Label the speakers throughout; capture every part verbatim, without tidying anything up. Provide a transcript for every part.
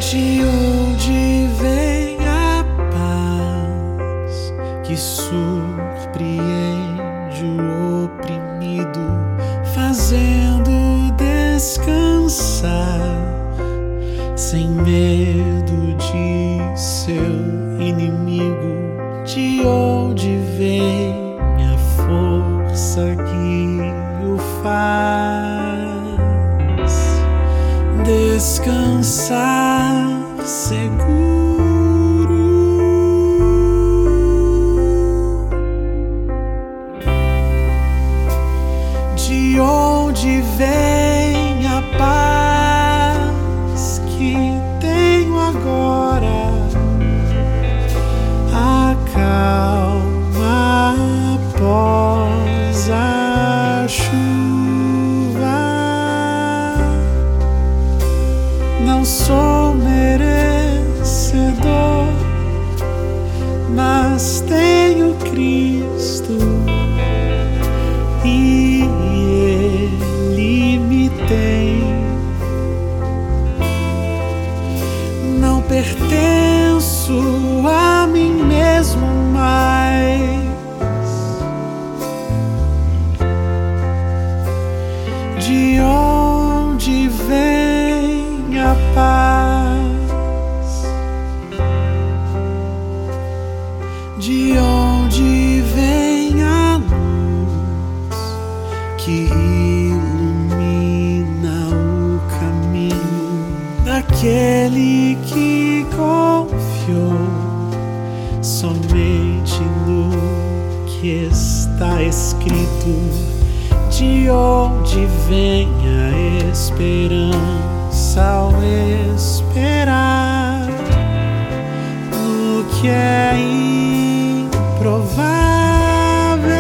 Speaker 1: De onde vem a paz que surpreende o oprimido, fazendo descansar sem medo de seu inimigo? De onde vem a força que o faz descansar seguro? De onde vem a paz que tenho agora? A calma após a chuva. Não sou merecedor, mas tenho Cristo e Ele me tem. Não pertenço a mim mesmo mais. De onde vem a paz? De onde vem a luz que ilumina o caminho daquele que confiou somente no que está escrito? De onde vem a esperança ao esperar no que é improvável?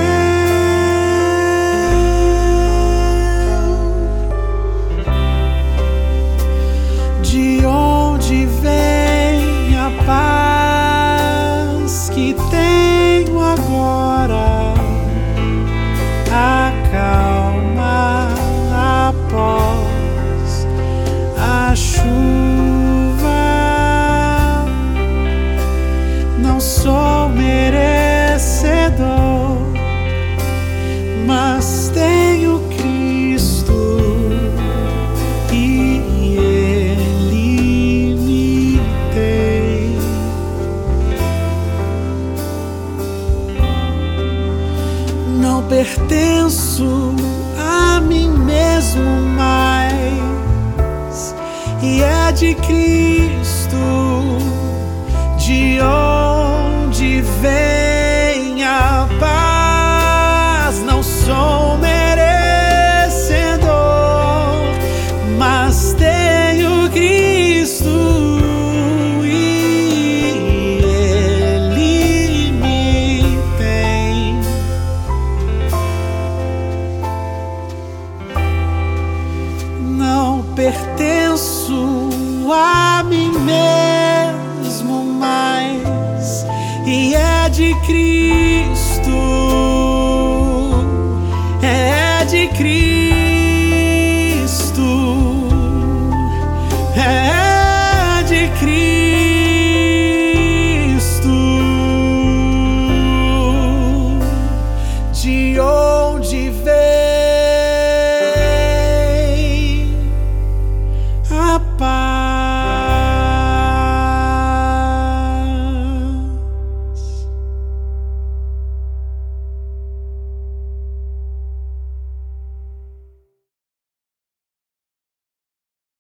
Speaker 1: De onde vem a paz que tenho agora? A calma após a chuva. Não sou merecedor, mas tenho Cristo e Ele me tem. Não pertenço a mim mesmo mais, e é de Cristo. De onde vem a paz? Não sou merecedor, mas tenho Cristo e Ele me tem. Não pertenço a mim mesmo mais, e é de Cristo.